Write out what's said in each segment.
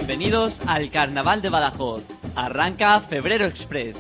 Bienvenidos al Carnaval de Badajoz. Arranca Febrero Express.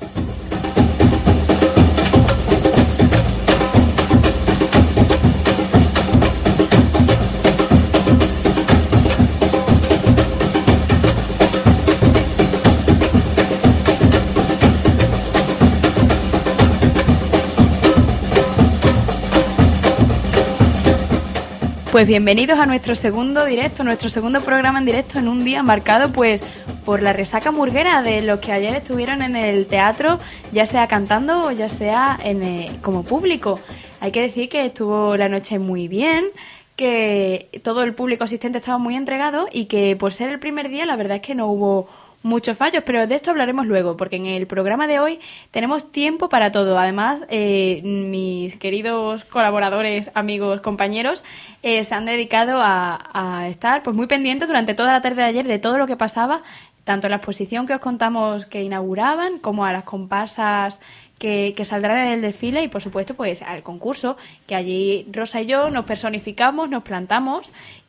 Pues bienvenidos a nuestro segundo directo, nuestro segundo programa en directo en un día marcado pues por la resaca murguera de los que ayer estuvieron en el teatro, ya sea cantando o ya sea como público. Hay que decir que estuvo la noche muy bien, que todo el público asistente estaba muy entregado y que por ser el primer día la verdad es que no hubo muchos fallos, pero de esto hablaremos luego, porque en el programa de hoy tenemos tiempo para todo. Además, mis queridos colaboradores, amigos, compañeros, se han dedicado a estar pues muy pendientes durante toda la tarde de ayer de todo lo que pasaba, tanto en la exposición que os contamos que inauguraban, como a las comparsas que saldrán en el desfile y, por supuesto, pues al concurso, que allí Rosa y yo nos personificamos, nos plantamos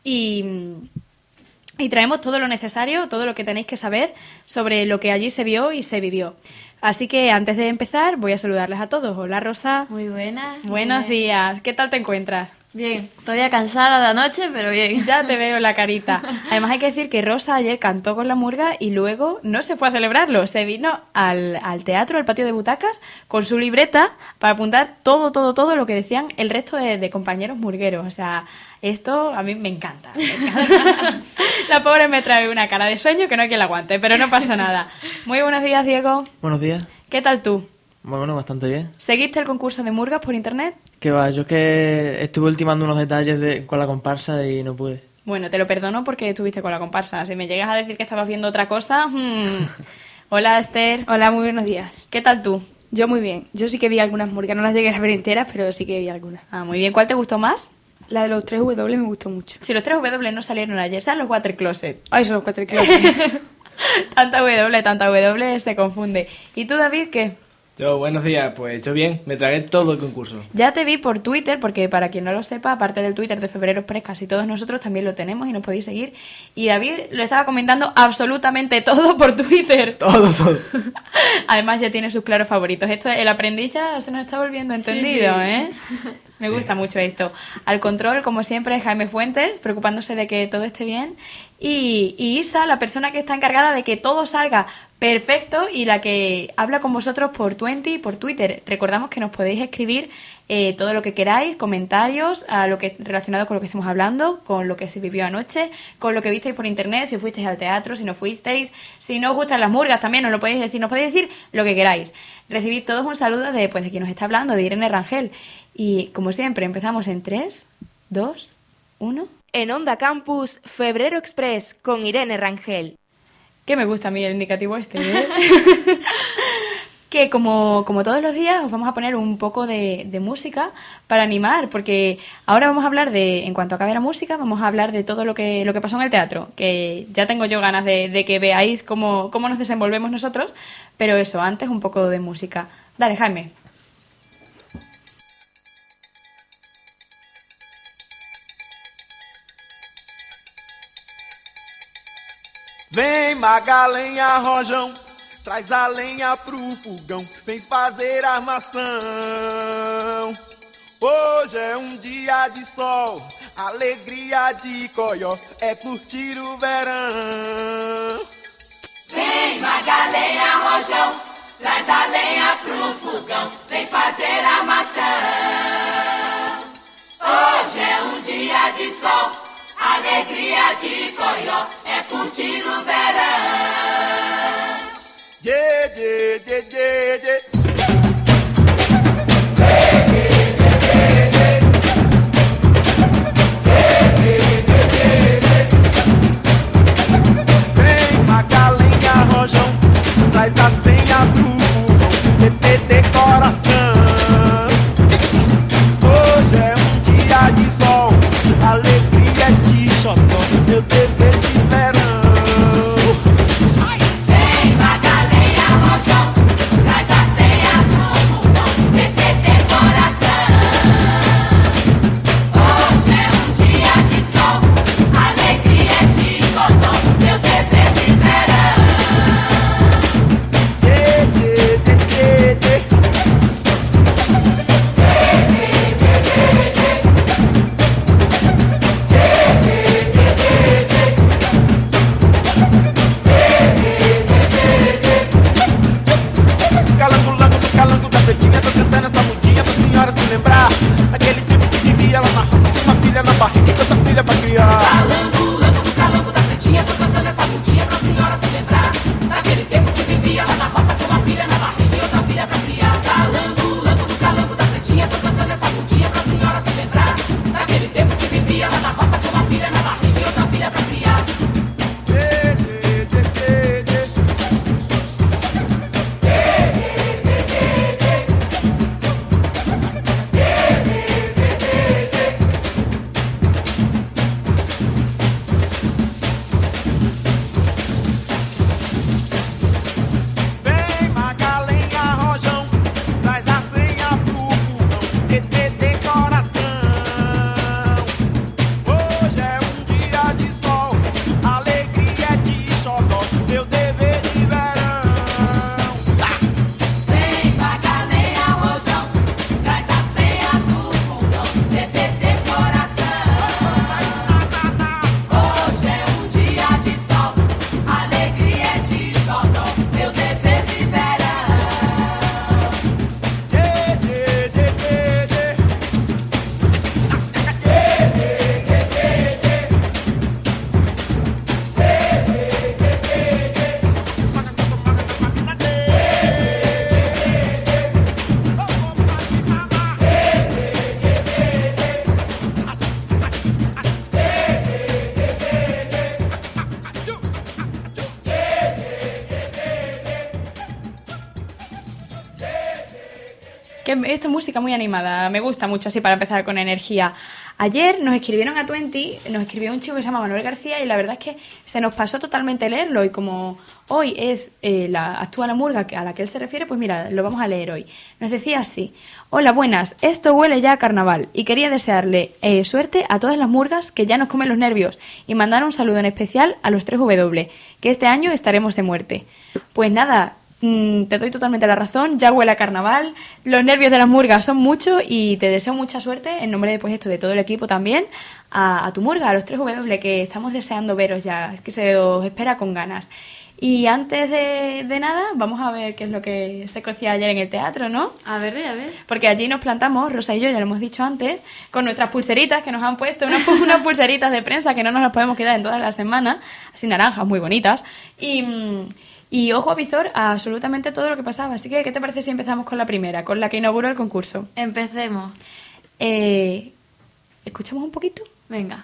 y traemos todo lo necesario, todo lo que tenéis que saber sobre lo que allí se vio y se vivió. Así que antes de empezar voy a saludarles a todos. Hola Rosa. Muy buenas. Buenos días. ¿Qué tal te encuentras? Bien, todavía cansada de anoche, pero bien. Ya te veo la carita. Además hay que decir que Rosa ayer cantó con la murga y luego no se fue a celebrarlo. Se vino al teatro, al patio de butacas, con su libreta para apuntar todo lo que decían el resto de compañeros murgueros. O sea, esto a mí me encanta. La pobre me trae una cara de sueño que no hay quien la aguante, pero no pasa nada. Muy buenos días, Diego. Buenos días. ¿Qué tal tú? Bueno, bastante bien. ¿Seguiste el concurso de murgas por internet? Que va, yo es que estuve ultimando unos detalles con la comparsa y no pude. Bueno, te lo perdono porque estuviste con la comparsa. Si me llegas a decir que estabas viendo otra cosa... Hola, Esther. Hola, muy buenos días. ¿Qué tal tú? Yo muy bien. Yo sí que vi algunas murgas, no las llegué a ver enteras, pero sí que vi algunas. Ah, muy bien. ¿Cuál te gustó más? La de los 3W me gustó mucho. Si los 3W no salieron ayer, sean los Water Closet. Ay, son los Water Closet. tanta W se confunde. ¿Y tú, David, qué? Yo, buenos días, pues yo bien, me tragué todo el concurso. Ya te vi por Twitter, porque para quien no lo sepa, aparte del Twitter de Febrero Express, casi todos nosotros también lo tenemos y nos podéis seguir. Y David lo estaba comentando absolutamente todo por Twitter. Todo. Además ya tiene sus claros favoritos. Esto, el aprendiz ya se nos está volviendo entendido, sí. ¿Eh? Me gusta mucho esto. Al control, como siempre, Jaime Fuentes, preocupándose de que todo esté bien. Y Isa, la persona que está encargada de que todo salga perfecto y la que habla con vosotros por Twenty y por Twitter. Recordamos que nos podéis escribir todo lo que queráis, comentarios a lo que relacionado con lo que estamos hablando, con lo que se vivió anoche, con lo que visteis por internet, si fuisteis al teatro, si no fuisteis, si no os gustan las murgas también nos lo podéis decir, nos podéis decir lo que queráis. Recibid todos un saludo de quien nos está hablando, de Irene Rangel. Y como siempre empezamos en 3, 2, 1... En Onda Campus, Febrero Express, con Irene Rangel. Que me gusta a mí el indicativo este, ¿eh? Que como todos los días os vamos a poner un poco de música para animar, porque ahora vamos a hablar en cuanto acabe la música, vamos a hablar de todo lo que pasó en el teatro, que ya tengo yo ganas de que veáis cómo nos desenvolvemos nosotros, pero eso, antes un poco de música. Dale, Jaime. Vem Magalenha Rojão, traz a lenha pro fogão, vem fazer armação. Hoje é dia de sol, alegria de coió, é curtir o verão. Vem Magalenha Rojão, traz a lenha pro fogão, vem fazer armação. Hoje é dia de sol, alegria de coió, é curtir o verão. Yeah, yeah, yeah, yeah, yeah. Vem Magalenha Rojão, traz a senha do fogão, TT coração. Hoje é dia de sol, alegria de xodó, meu dever de verão. Vem Magalenha Rojão, traz a senha do fogão, TT coração. Hoje é dia de sol, alegria de xodó, meu dever Que esta música muy animada, me gusta mucho así para empezar con energía. Ayer nos escribieron a Twenty, nos escribió un chico que se llama Manuel García y la verdad es que se nos pasó totalmente leerlo y como hoy es actúa la murga a la que él se refiere, pues mira, lo vamos a leer hoy. Nos decía así: hola, buenas, esto huele ya a carnaval y quería desearle suerte a todas las murgas que ya nos comen los nervios y mandar un saludo en especial a los 3W, que este año estaremos de muerte. Pues nada, te doy totalmente la razón, ya huele a carnaval, los nervios de las murgas son muchos y te deseo mucha suerte en nombre de, pues, de todo el equipo también, a tu murga, a los 3W, que estamos deseando veros ya, que se os espera con ganas. Y antes de nada, vamos a ver qué es lo que se cocía ayer en el teatro, ¿no? A ver. Porque allí nos plantamos, Rosa y yo, ya lo hemos dicho antes, con nuestras pulseritas que nos han puesto, unas pulseritas de prensa que no nos las podemos quedar en todas las semanas, así naranjas, muy bonitas, y ojo a visor a absolutamente todo lo que pasaba. Así que, ¿qué te parece si empezamos con la primera, con la que inauguró el concurso? Empecemos. ¿Escuchamos un poquito? Venga.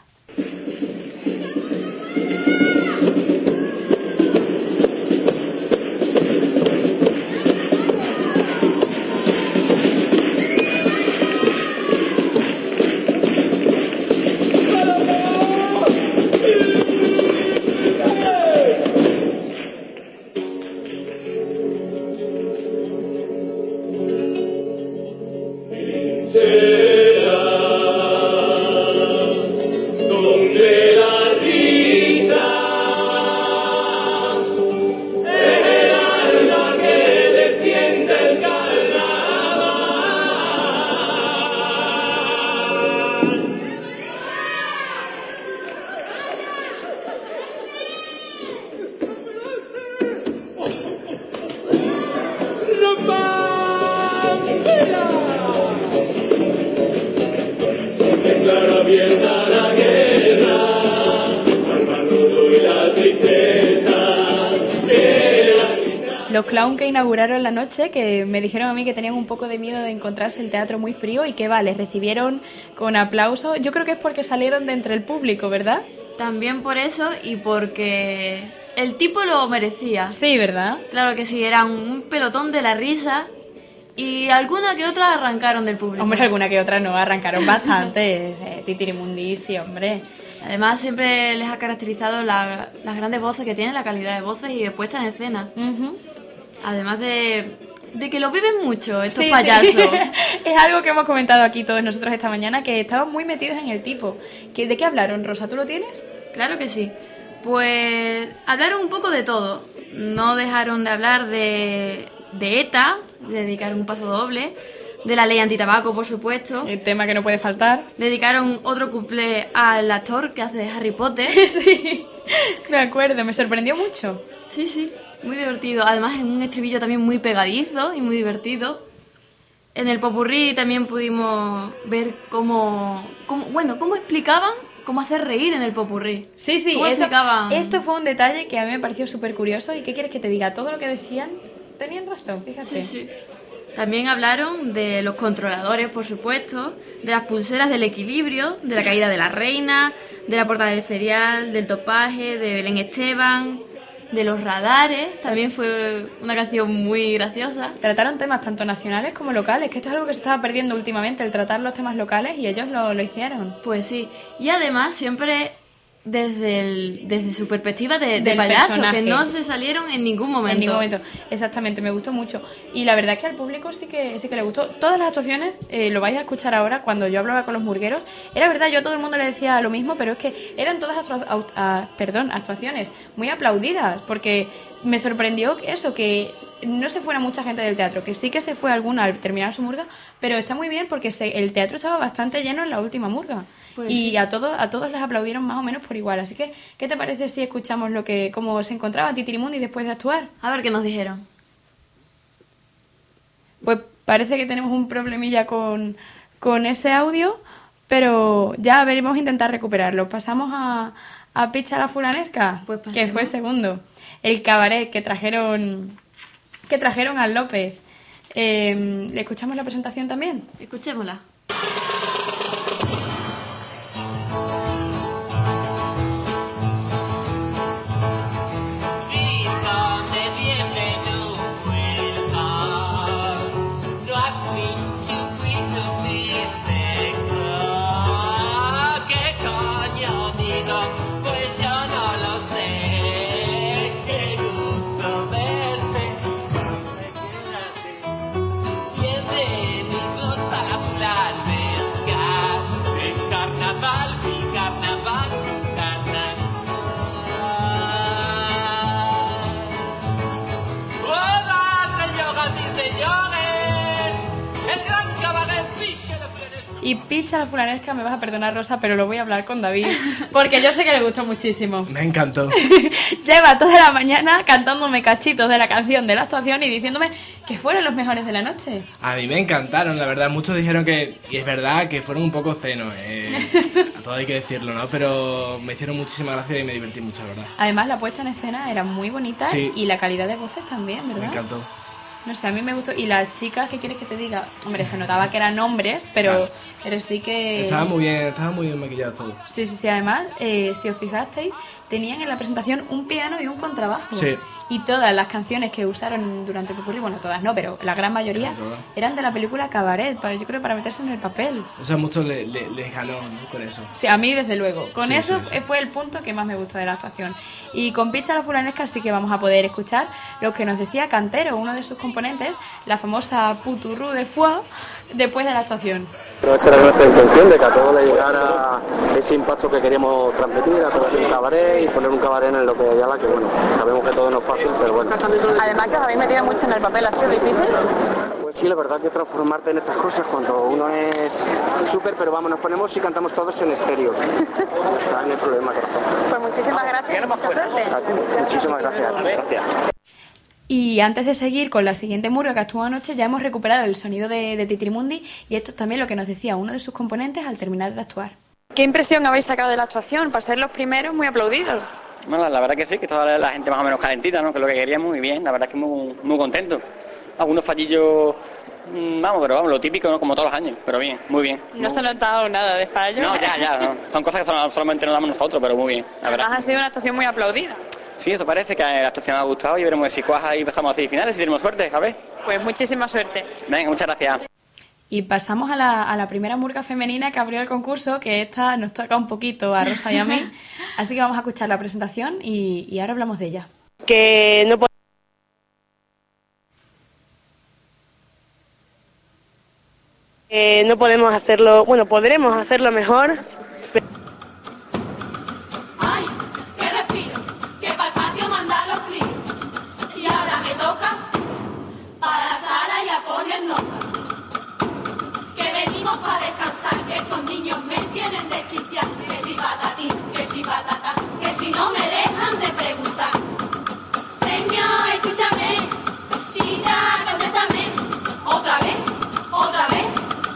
Los clown que inauguraron la noche, que me dijeron a mí que tenían un poco de miedo de encontrarse el teatro muy frío y que les recibieron con aplausos. Yo creo que es porque salieron de entre el público, ¿verdad? También por eso y porque el tipo lo merecía. Sí, ¿verdad? Claro que sí, era un pelotón de la risa y alguna que otra arrancaron del público. Hombre, alguna que otra no, arrancaron bastante. Titirimundi, sí, hombre. Además, siempre les ha caracterizado las grandes voces que tienen, la calidad de voces y de puesta en escena. Además de que lo viven mucho estos payasos. Sí. Es algo que hemos comentado aquí todos nosotros esta mañana, que estaban muy metidos en el tipo. ¿De qué hablaron, Rosa? ¿Tú lo tienes? Claro que sí. Pues hablaron un poco de todo. No dejaron de hablar de ETA, le dedicaron un paso doble, de la ley antitabaco, por supuesto. El tema que no puede faltar. Dedicaron otro cuplé al actor que hace de Harry Potter. Sí, me acuerdo, me sorprendió mucho. Sí, muy divertido. Además, en un estribillo también muy pegadizo y muy divertido. En el popurrí también pudimos ver cómo explicaban cómo hacer reír en el popurrí. Sí, esto fue un detalle que a mí me pareció súper curioso. ¿Y qué quieres que te diga? Todo lo que decían tenían razón, fíjate. Sí. También hablaron de los controladores, por supuesto, de las pulseras del equilibrio, de la caída de la reina, de la portada del ferial, del topaje, de Belén Esteban, de los radares. También fue una canción muy graciosa. Trataron temas tanto nacionales como locales, que esto es algo que se estaba perdiendo últimamente, el tratar los temas locales, y ellos lo hicieron. Pues sí, y además siempre desde su perspectiva de payaso, que no se salieron en ningún momento. En ningún momento, exactamente, me gustó mucho. Y la verdad es que al público sí que le gustó. Todas las actuaciones, lo vais a escuchar ahora, cuando yo hablaba con los murgueros, era verdad, yo a todo el mundo le decía lo mismo, pero es que eran todas actuaciones muy aplaudidas, porque me sorprendió que no se fuera mucha gente del teatro, que sí que se fue alguna al terminar su murga, pero está muy bien porque el teatro estaba bastante lleno en la última murga. Pues y sí. a todos les aplaudieron más o menos por igual. Así que, ¿qué te parece si escuchamos cómo se encontraba Titirimundi después de actuar? A ver qué nos dijeron. Pues parece que tenemos un problemilla con ese audio, pero ya veremos intentar recuperarlo. Pasamos a Picha la Fulanesca, pues que fue el segundo. El cabaret que trajeron al López. ¿Le escuchamos la presentación también? Escuchémosla. Welcome. Y Picha la fulanesca, me vas a perdonar, Rosa, pero lo voy a hablar con David, porque yo sé que le gustó muchísimo. Me encantó. Lleva toda la mañana cantándome cachitos de la canción de la actuación y diciéndome que fueron los mejores de la noche. A mí me encantaron, la verdad. Muchos dijeron que, y es verdad, que fueron un poco cenos. A todo hay que decirlo, ¿no? Pero me hicieron muchísima gracia y me divertí mucho, la verdad. Además, la puesta en escena era muy bonita, sí, y la calidad de voces también, ¿verdad? Me encantó. No sé, a mí me gustó. Y las chicas, ¿qué quieres que te diga? Hombre, se notaba que eran hombres, pero sí que... Estaban muy bien maquillados todos. Sí, además, si os fijasteis, tenían en la presentación un piano y un contrabajo. Sí. Y todas las canciones que usaron durante el popurrí, bueno, todas no, pero la gran mayoría, eran de la película Cabaret, yo creo para meterse en el papel. O sea, mucho les ganó, ¿no? Con eso. Sí, a mí desde luego. Con eso sí. Fue el punto que más me gustó de la actuación. Y con Picha la fulanesca sí que vamos a poder escuchar lo que nos decía Cantero, uno de sus componentes, la famosa puturru de foie, después de la actuación. Pero esa era nuestra intención, de que a todos le llegara ese impacto que queríamos transmitir, a través de un cabaret y poner un cabaret en lo que hay ala, que bueno, sabemos que todo no es fácil, pero bueno. Además que os habéis metido mucho en el papel, ¿ha sido difícil? Pues sí, la verdad que transformarte en estas cosas cuando uno es súper, pero vamos, nos ponemos y cantamos todos en estéreo. Está en el problema, corazón. Pues muchísimas gracias y mucha suerte. A ti, muchísimas gracias. Gracias. Y antes de seguir con la siguiente murga que actuó anoche, ya hemos recuperado el sonido de Titrimundi, y esto es también lo que nos decía uno de sus componentes al terminar de actuar. ¿Qué impresión habéis sacado de la actuación? Para ser los primeros, muy aplaudidos. Bueno, la verdad que sí, que toda la gente más o menos calentita, ¿no? Que es lo que queríamos, muy bien, la verdad que muy contento. Algunos fallillos, pero lo típico, ¿no? Como todos los años, pero bien, muy bien. ¿No se ha notado nada de fallo? No, ya, no. Son cosas que solamente nos damos nosotros, pero muy bien, la verdad. Además ha sido una actuación muy aplaudida. Sí, eso parece que la actuación ha gustado y veremos si cuaja y pasamos a semifinales y tenemos suerte, a ver. Pues muchísima suerte. Venga, muchas gracias. Y pasamos a la primera murga femenina que abrió el concurso, que esta nos toca un poquito a Rosa y a mí. Así que vamos a escuchar la presentación y ahora hablamos de ella. Que no podemos hacerlo, bueno, podremos hacerlo mejor. Para descansar, que estos niños me tienen desquiciar. Que si patatín, que si patata, que si no me dejan de preguntar. Señor, escúchame, chica, contéstame. Otra vez.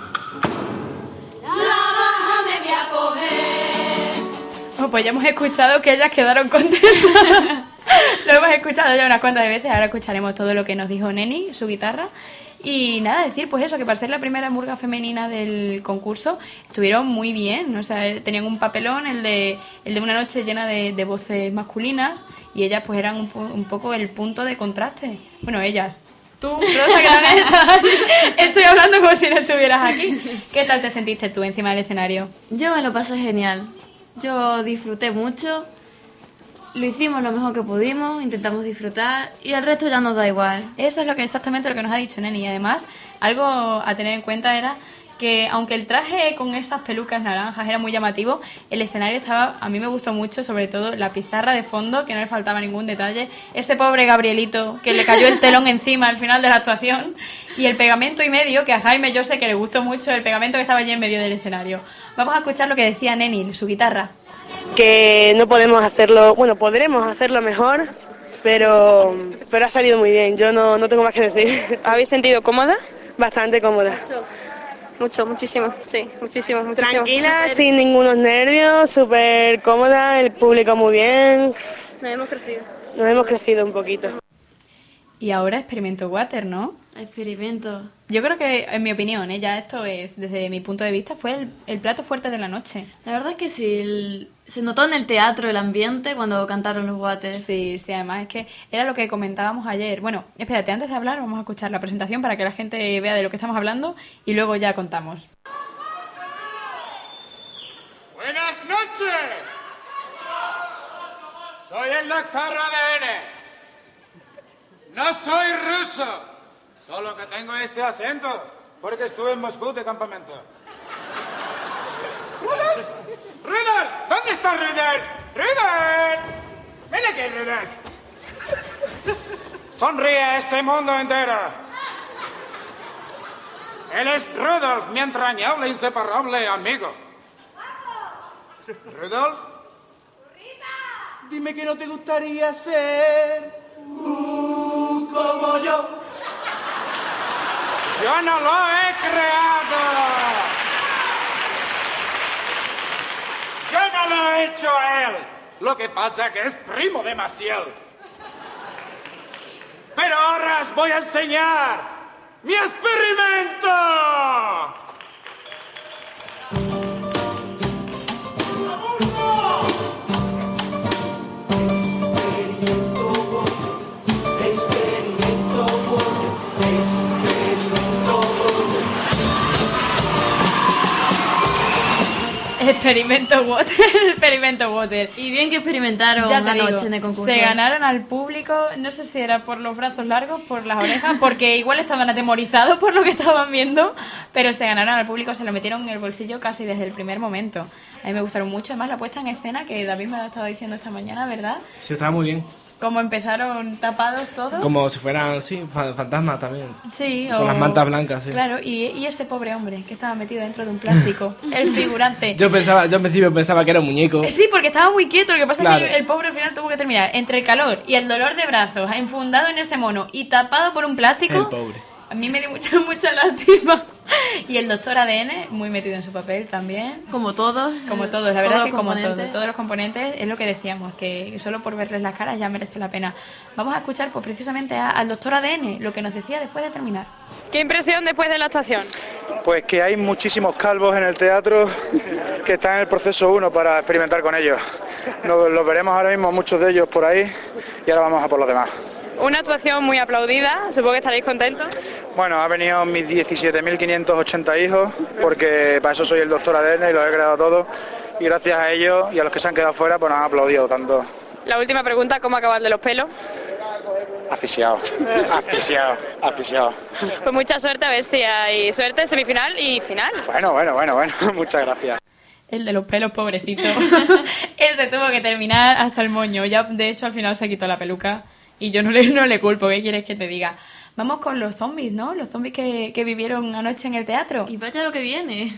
La baja me voy a coger. Bueno, pues ya hemos escuchado que ellas quedaron contentas. Lo hemos escuchado ya unas cuantas veces, ahora escucharemos todo lo que nos dijo Neni, su guitarra. Y nada, decir pues eso, que para ser la primera murga femenina del concurso estuvieron muy bien, o sea, tenían un papelón, el de una noche llena de voces masculinas, y ellas pues eran un poco el punto de contraste. Bueno, ellas. Tú, Rosa, que también estás aquí. Estoy hablando como si no estuvieras aquí. ¿Qué tal te sentiste tú encima del escenario? Yo me lo pasé genial. Yo disfruté mucho. Lo hicimos lo mejor que pudimos, intentamos disfrutar y el resto ya nos da igual. Eso es exactamente lo que nos ha dicho Neni. Y además, algo a tener en cuenta era que aunque el traje con esas pelucas naranjas era muy llamativo, el escenario a mí me gustó mucho, sobre todo la pizarra de fondo, que no le faltaba ningún detalle, ese pobre Gabrielito que le cayó el telón encima al final de la actuación, y el pegamento y medio, que a Jaime yo sé que le gustó mucho, el pegamento que estaba allí en medio del escenario. Vamos a escuchar lo que decía Neni, su guitarra. Que no podemos hacerlo, bueno, podremos hacerlo mejor, pero ha salido muy bien, yo no tengo más que decir. ¿Habéis sentido cómoda? Bastante cómoda. Muchísimo, sí, muchísimo. Tranquila, super... sin ningunos nervios, súper cómoda, el público muy bien. Nos hemos crecido un poquito. Y ahora Experimento Water, ¿no? Experimento. Yo creo que, en mi opinión, ya esto es, desde mi punto de vista, fue el plato fuerte de la noche. La verdad es que sí, se notó en el teatro el ambiente cuando cantaron los Waters. Sí, además es que era lo que comentábamos ayer. Bueno, espérate, antes de hablar vamos a escuchar la presentación para que la gente vea de lo que estamos hablando y luego ya contamos. Buenas noches. Soy el doctor ADN. No soy ruso, solo que tengo este acento, porque estuve en Moscú de campamento. ¡Rudolf! ¡Rudolf! ¿Dónde está Rudolf? ¡Rudolf! ¡Ven aquí, Rudolf! Sonríe a este mundo entero. Él es Rudolf, mi entrañable, inseparable amigo. ¿Rudolf? Dime que no te gustaría ser como yo. Yo no lo he creado. Yo no lo he hecho a él. Lo que pasa es que es primo de Maciel. Pero ahora os voy a enseñar mi experimento. Experimento Water. Y bien que experimentaron Ya te anoche digo, en el concurso. se ganaron al público, no sé si era por los brazos largos, por las orejas, porque igual estaban atemorizados por lo que estaban viendo, pero se ganaron al público, se lo metieron en el bolsillo casi desde el primer momento. A mí me gustaron mucho, además la puesta en escena que David me ha estado diciendo esta mañana, ¿verdad? Sí, estaba muy bien. Como empezaron tapados todos. Como si fueran, sí, fantasmas también. Sí, con las mantas blancas, sí. Claro, y ese pobre hombre que estaba metido dentro de un plástico, el figurante. Yo al principio pensaba que era un muñeco. Sí, porque estaba muy quieto, lo que pasa Claro. es que el pobre al final tuvo que terminar entre el calor y el dolor de brazos, enfundado en ese mono y tapado por un plástico. El pobre. A mí me dio mucha lástima. Y el doctor ADN, muy metido en su papel también. Como todos. Como todos, la verdad todos es que los como componentes. todos los componentes, es lo que decíamos, que solo por verles las caras ya merece la pena. Vamos a escuchar pues precisamente al doctor ADN, lo que nos decía después de terminar. ¿Qué impresión después de la actuación? Pues que hay muchísimos calvos en el teatro que están en el proceso 1 para experimentar con ellos. Los veremos ahora mismo muchos de ellos por ahí y ahora vamos a por los demás. Una actuación muy aplaudida, supongo que estaréis contentos. Bueno, ha venido mis 17.580 hijos porque para eso soy el doctor ADN y los he creado todos y gracias a ellos y a los que se han quedado fuera pues nos han aplaudido tanto. La última pregunta, ¿cómo acaba el de los pelos? Asfixiado. Pues mucha suerte, a ver si hay suerte, semifinal y final. Bueno, muchas gracias. El de los pelos, pobrecito. Él se tuvo que terminar hasta el moño. Ya, de hecho, al final se quitó la peluca. Y yo no le culpo, ¿qué quieres que te diga? Vamos con los zombies, ¿no? Los zombies que vivieron anoche en el teatro. Y vaya lo que viene.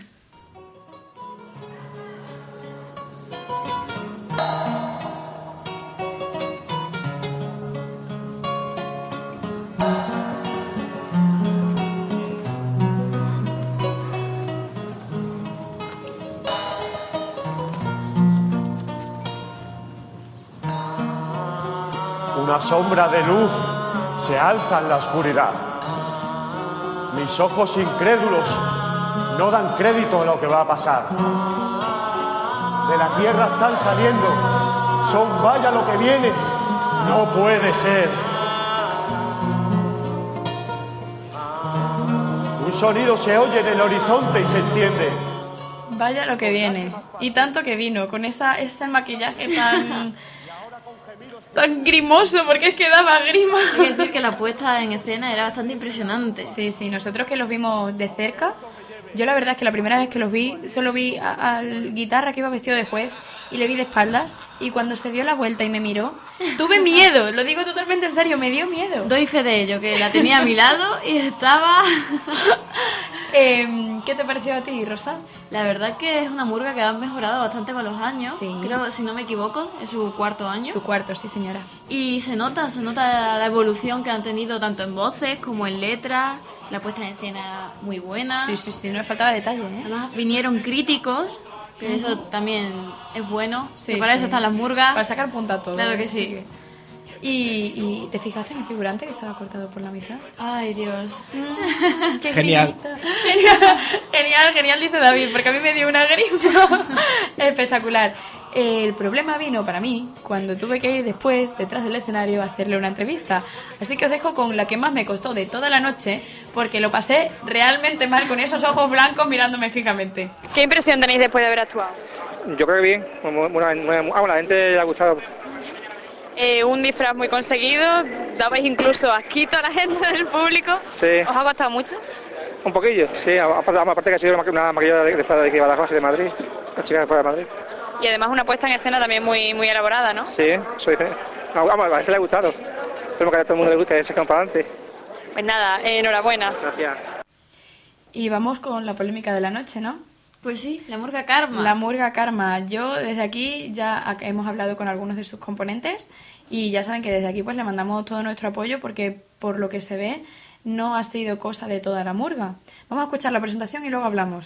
Una sombra de luz se alza en la oscuridad. Mis ojos incrédulos no dan crédito a lo que va a pasar. De la tierra están saliendo. Son vaya lo que viene. No puede ser. Un sonido se oye en el horizonte y se entiende. Vaya lo que viene. Y tanto que vino, con ese maquillaje tan grimoso, porque es que daba grima. Hay que decir que la puesta en escena era bastante impresionante. Sí, nosotros que los vimos de cerca, yo la verdad es que la primera vez que los vi, solo vi al guitarra que iba vestido de juez y le vi de espaldas, y cuando se dio la vuelta y me miró, tuve miedo, lo digo totalmente en serio, me dio miedo. Doy fe de ello, que la tenía a mi lado y estaba... ¿Qué te pareció a ti, Rosa? La verdad que es una murga que han mejorado bastante con los años. Sí. Creo, si no me equivoco, es su cuarto año. Su cuarto, sí señora. Y se nota la evolución que han tenido tanto en voces como en letras. La puesta en escena muy buena. Sí, no le faltaba detalle, ¿eh? Además vinieron críticos, que eso también es bueno. Sí, que para eso están las murgas. Para sacar punta a todo. Claro que sí. ¿Y te fijaste en el figurante que estaba cortado por la mitad? Ay, Dios. ¡Qué Genial. Genial, dice David, porque a mí me dio una grima. Espectacular. El problema vino para mí cuando tuve que ir después, detrás del escenario, a hacerle una entrevista. Así que os dejo con la que más me costó de toda la noche, porque lo pasé realmente mal con esos ojos blancos mirándome fijamente. ¿Qué impresión tenéis después de haber actuado? Yo creo que bien. La gente le ha gustado. Un disfraz muy conseguido, dabais incluso asquito a la gente del público. Sí. ¿Os ha costado mucho? Un poquillo, sí. Aparte que ha sido una maquillada de aquí de Badajoz y de Madrid. La chica de fuera de Madrid. Y además una puesta en escena también muy elaborada, ¿no? Sí, a la gente le ha gustado. Esperemos que a todo el mundo le guste, que se quedan para adelante. Pues nada, enhorabuena. Gracias. Y vamos con la polémica de la noche, ¿no? Pues sí, la murga Karma. La murga Karma. Yo desde aquí ya hemos hablado con algunos de sus componentes y ya saben que desde aquí pues le mandamos todo nuestro apoyo porque por lo que se ve no ha sido cosa de toda la murga. Vamos a escuchar la presentación y luego hablamos.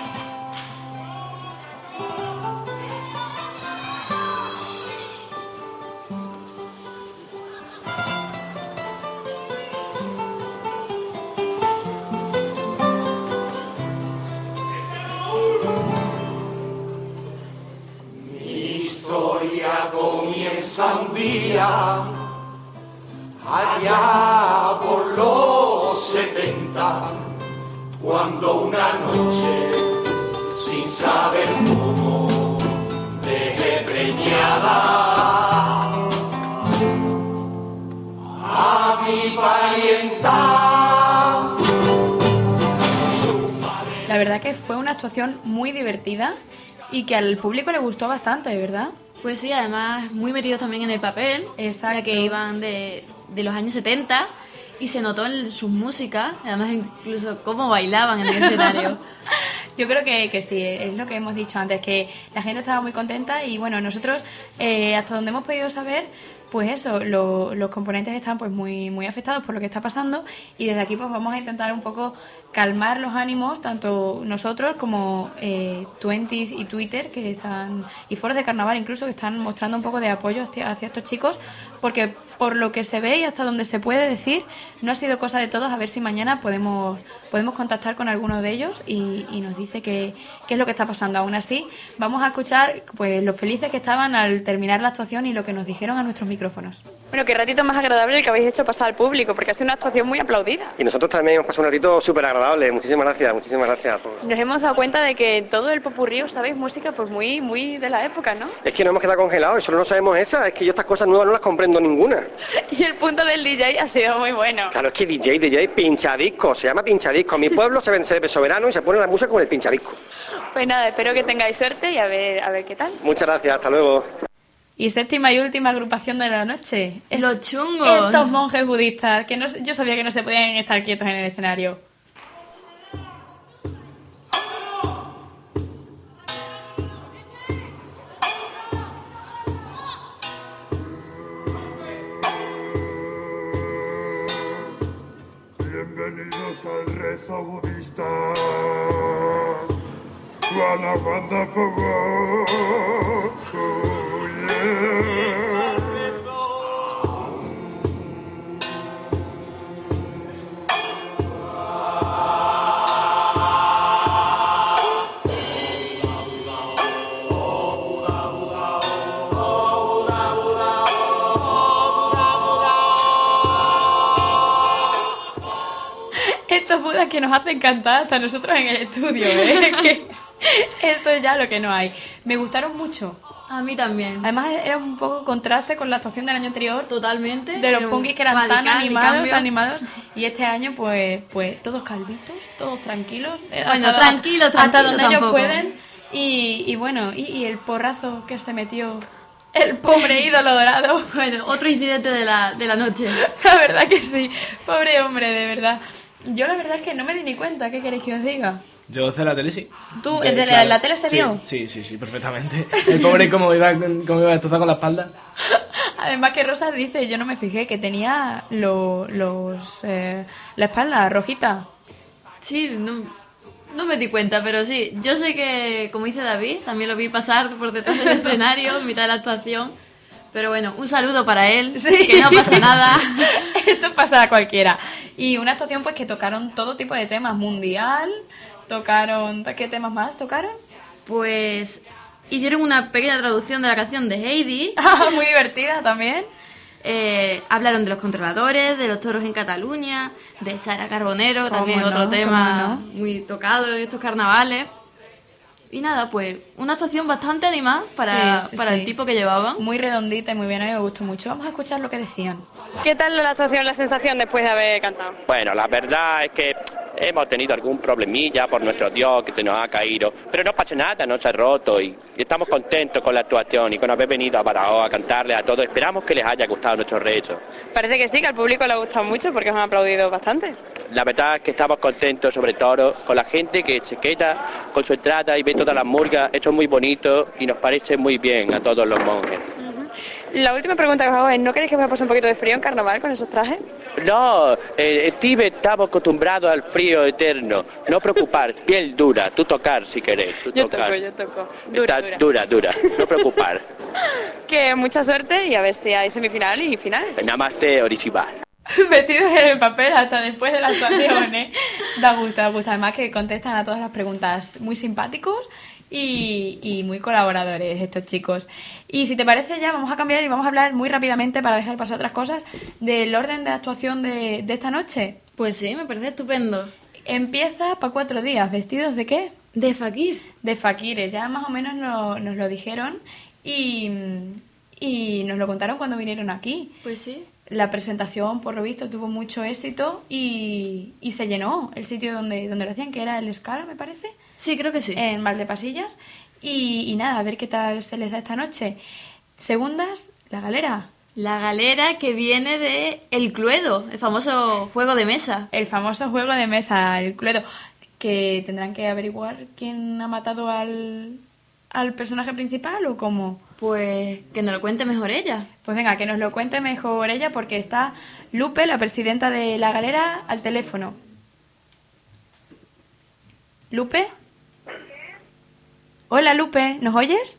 Comienza un día allá por los 70, cuando una noche, sin saber cómo, dejé preñada a mi parienta. La verdad que fue una actuación muy divertida y que al público le gustó bastante, ¿verdad? Pues sí, además muy metidos también en el papel, ya que iban de los años 70 y se notó en sus músicas, además incluso cómo bailaban en el escenario. Yo creo que sí, es lo que hemos dicho antes, que la gente estaba muy contenta y bueno, nosotros hasta donde hemos podido saber, pues eso, los componentes están pues muy afectados por lo que está pasando y desde aquí pues vamos a intentar un poco calmar los ánimos, tanto nosotros como Twenties y Twitter que están y foros de carnaval incluso que están mostrando un poco de apoyo hacia estos chicos, porque por lo que se ve y hasta donde se puede decir, no ha sido cosa de todos. A ver si mañana podemos contactar con alguno de ellos y nos dice qué es lo que está pasando. Aún así, vamos a escuchar pues lo felices que estaban al terminar la actuación y lo que nos dijeron a nuestros micrófonos. Bueno, qué ratito más agradable el que habéis hecho pasar al público, porque ha sido una actuación muy aplaudida. Y nosotros también hemos pasado un ratito súper agradable. Muchísimas gracias a todos. Nos hemos dado cuenta de que todo el popurrí, ¿sabéis? Música pues muy de la época, ¿no? Es que nos hemos quedado congelados, solo no sabemos esa. Es que yo estas cosas nuevas no las comprendo ninguna. Y el punto del DJ ha sido muy bueno. Claro, es que DJ, pinchadisco, se llama pinchadisco. En mi pueblo se vence de soberano y se pone la música con el pinchadisco. Pues nada, espero que tengáis suerte y a ver qué tal. Muchas gracias, hasta luego. Y séptima y última agrupación de la noche. Los chungos. Estos monjes budistas, que yo sabía que no se podían estar quietos en el escenario. Bienvenidos al rezo budista. A la banda favor. Oh, yeah. Estos budas que nos hacen cantar hasta nosotros en el estudio, ¿eh? Que esto es ya lo que no hay. Me gustaron mucho. A mí también. Además era un poco contraste con la actuación del año anterior. Totalmente. De los punkis que eran tan animados, y este año pues todos calvitos, todos tranquilos. Bueno, tranquilos hasta donde tampoco. ellos pueden. Y bueno, y el porrazo que se metió el pobre ídolo dorado. Bueno, otro incidente de la noche. La verdad que sí. Pobre hombre, de verdad. Yo la verdad es que no me di ni cuenta. ¿Qué queréis que os diga? Yo de la tele sí. ¿Tú, el de la tele se vio? Sí, perfectamente. El pobre como iba destrozado con la espalda. Además que Rosa dice, yo no me fijé, que tenía la espalda rojita. Sí, no me di cuenta, pero sí. Yo sé que, como dice David, también lo vi pasar por detrás del escenario en mitad de la actuación. Pero bueno, un saludo para él, sí. Que no pasa nada. Esto pasa a cualquiera. Y una actuación pues que tocaron todo tipo de temas, mundial, tocaron... ¿Qué temas más tocaron? Pues hicieron una pequeña traducción de la canción de Heidi. Muy divertida también. Hablaron de los controladores, de los toros en Cataluña, de Sara Carbonero, también otro tema muy tocado en estos carnavales. Y nada, pues una actuación bastante animada para el tipo que llevaban. Muy redondita y muy bien, a mí me gustó mucho. Vamos a escuchar lo que decían. ¿Qué tal la actuación, la sensación después de haber cantado? Bueno, la verdad es que hemos tenido algún problemilla por nuestro Dios que se nos ha caído, pero no pasa nada, no se ha roto y estamos contentos con la actuación y con haber venido a Badajoz a cantarles a todos. Esperamos que les haya gustado nuestro rezo. Parece que sí, que al público le ha gustado mucho porque os han aplaudido bastante. la verdad es que estamos contentos, sobre todo con la gente que se queda con su entrada y ve todas las murgas. Esto es muy bonito y nos parece muy bien a todos los monjes. La última pregunta que os hago es, ¿no queréis que os pase un poquito de frío en carnaval con esos trajes? No, el Tíbet estamos acostumbrados al frío eterno. No preocupar, piel dura, tú tocar si querés. Tú Yo tocar. toco. Está dura, no preocupar. Que mucha suerte y a ver si hay semifinal y final. Namaste, Orishima. Metidos en el papel hasta después de las actuaciones. Da gusto. Además que contestan a todas las preguntas muy simpáticos y muy colaboradores estos chicos. Y si te parece ya vamos a cambiar y vamos a hablar muy rápidamente para dejar pasar otras cosas del orden de actuación de esta noche. Pues sí, me parece estupendo. Empieza para 4 días. ¿Vestidos de qué? De fakir. De fakires. Ya más o menos nos lo dijeron y nos lo contaron cuando vinieron aquí. Pues sí. La presentación, por lo visto, tuvo mucho éxito y se llenó el sitio donde lo hacían, que era el Scala, me parece. Sí, creo que sí. En Valdepasillas. Y nada, a ver qué tal se les da esta noche. Segundas, la galera. La galera que viene de El Cluedo, el famoso juego de mesa. El famoso juego de mesa, el Cluedo. Que tendrán que averiguar quién ha matado al personaje principal o cómo. Pues que nos lo cuente mejor ella. Pues venga, que nos lo cuente mejor ella porque está Lupe, la presidenta de la galera, al teléfono. ¿Lupe? Hola, Lupe, ¿nos oyes?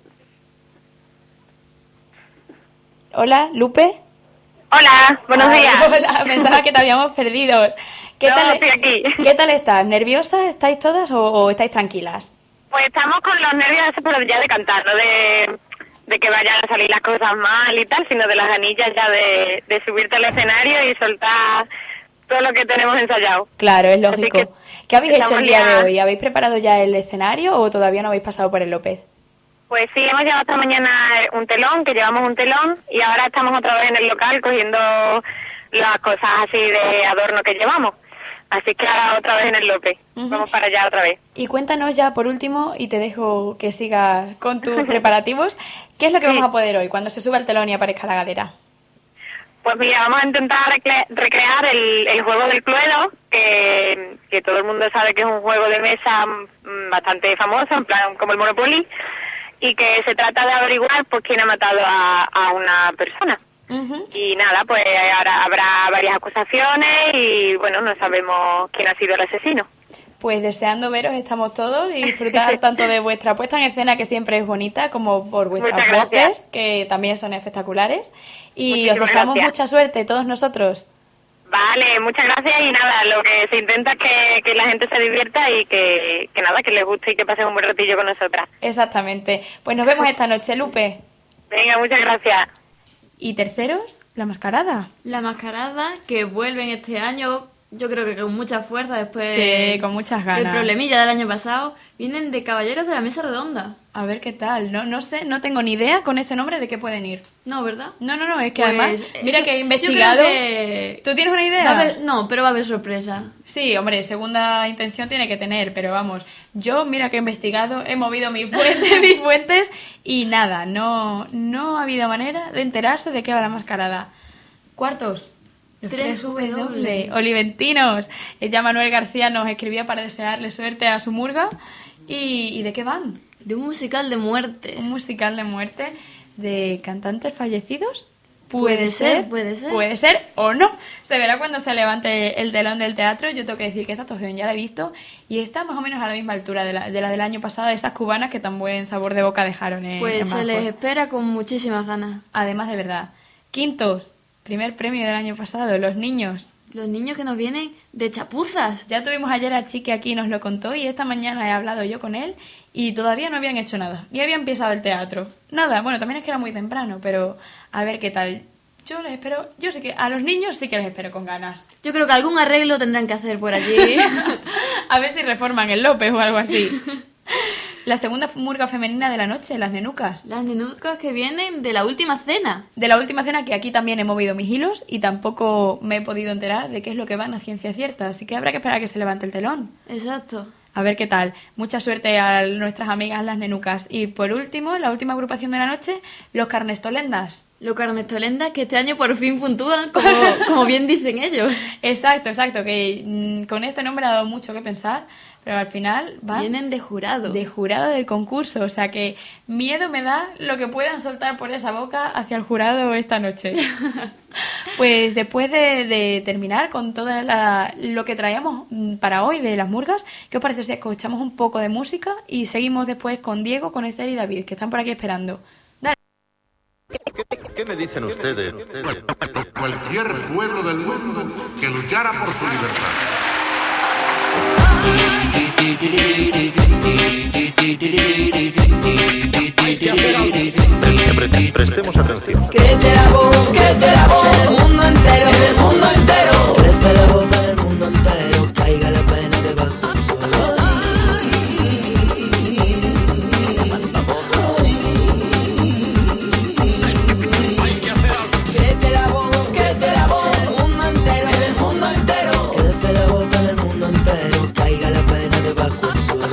Hola, Lupe. Hola, buenos días. Hola, pensaba que te habíamos perdido. ¿Qué No, tal? estoy aquí. ¿Qué tal estás? ¿Nerviosas? ¿Estáis todas o estáis tranquilas? Pues estamos con los nervios pero ya de cantar, no de que vayan a salir las cosas mal y tal, sino de las anillas ya de subirte al escenario y soltar todo lo que tenemos ensayado. Claro, es lógico. ¿Qué habéis hecho el día estamos de ya- hoy? ¿Habéis preparado ya el escenario o todavía no habéis pasado por el López? Pues sí, hemos llevado esta mañana un telón, que llevamos un telón, y ahora estamos otra vez en el local cogiendo las cosas así de adorno que llevamos. Así que ahora otra vez en el López. Vamos para allá otra vez. Y cuéntanos ya por último, y te dejo que sigas con tus preparativos, ¿qué es lo que vamos a poder hoy cuando se suba el telón y aparezca la galera? Pues mira, vamos a intentar recrear el juego del Cluedo, que todo el mundo sabe que es un juego de mesa bastante famoso, en plan como el Monopoly, y que se trata de averiguar pues quién ha matado a una persona. Y nada, pues ahora habrá varias acusaciones y bueno, no sabemos quién ha sido el asesino. Pues deseando veros estamos todos y disfrutar tanto de vuestra puesta en escena, que siempre es bonita, como por vuestras Muchas gracias. voces, que también son espectaculares. Y Muchísimas os deseamos gracias. mucha suerte, todos nosotros. Vale, muchas gracias y nada, lo que se intenta es que la gente se divierta y que nada, que les guste y que pasen un buen ratillo con nosotras. Exactamente. Pues nos vemos esta noche, Lupe. Venga, muchas gracias. Y terceros, la mascarada. La mascarada que vuelven este año, yo creo que con mucha fuerza después Sí, con muchas ganas. del problemilla del año pasado, vienen de Caballeros de la Mesa Redonda. A ver qué tal. No sé, no tengo ni idea con ese nombre de qué pueden ir. No, ¿verdad? No, es que Pues, además, mira eso- que he yo investigado. creo que ¿Tú tienes una idea? va a haber- no, pero va a haber sorpresa. Sí, hombre, segunda intención tiene que tener, pero vamos, yo mira que he investigado, he movido mis fuentes, mis fuentes y nada, no ha habido manera de enterarse de qué va la mascarada. Cuartos. Los 3W. Oliventinos. Ya Manuel García nos escribía para desearle suerte a su murga. ¿Y de qué van? De un musical de muerte. Un musical de muerte de cantantes fallecidos. Puede ser. Puede ser o no. Se verá cuando se levante el telón del teatro. Yo tengo que decir que esta actuación ya la he visto y está más o menos a la misma altura de la del año pasado, de esas cubanas que tan buen sabor de boca dejaron en Pues se Badajoz. les espera con muchísimas ganas. Además, de verdad. Quintos, primer premio del año pasado, los niños. Los niños que nos vienen de chapuzas. Ya tuvimos ayer a Chiqui aquí, nos lo contó, y esta mañana he hablado yo con él y todavía no habían hecho nada. Ni había empezado el teatro. Nada, bueno, también es que era muy temprano, pero a ver qué tal. Yo les espero, yo sé que a los niños sí que les espero con ganas. Yo creo que algún arreglo tendrán que hacer por allí. A ver si reforman el López o algo así. La segunda murga femenina de la noche, las nenucas. Las nenucas que vienen de la última cena. De la última cena, que aquí también he movido mis hilos y tampoco me he podido enterar de qué es lo que van a ciencia cierta. Así que habrá que esperar a que se levante el telón. Exacto. A ver qué tal. Mucha suerte a nuestras amigas las nenucas. Y por último, la última agrupación de la noche, los carnestolendas. Los carnestolendas que este año por fin puntúan, como bien dicen ellos. Exacto, que con este nombre ha dado mucho que pensar, pero al final vienen de jurado. De jurado del concurso, o sea que miedo me da lo que puedan soltar por esa boca hacia el jurado esta noche. Pues después de terminar con todo lo que traíamos para hoy de las murgas, ¿qué os parece si escuchamos un poco de música y seguimos después con Diego, con Esther y David, que están por aquí esperando? ¿Qué me dicen ustedes? Cualquier pueblo del mundo que luchara por su libertad. Prestemos atención. Crece la voz del mundo entero, del mundo entero. Crece la voz del mundo entero, caiga la pena debajo del suelo. Crece la voz del mundo entero, del mundo entero. Crece la voz del mundo entero, caiga la pena debajo del suelo.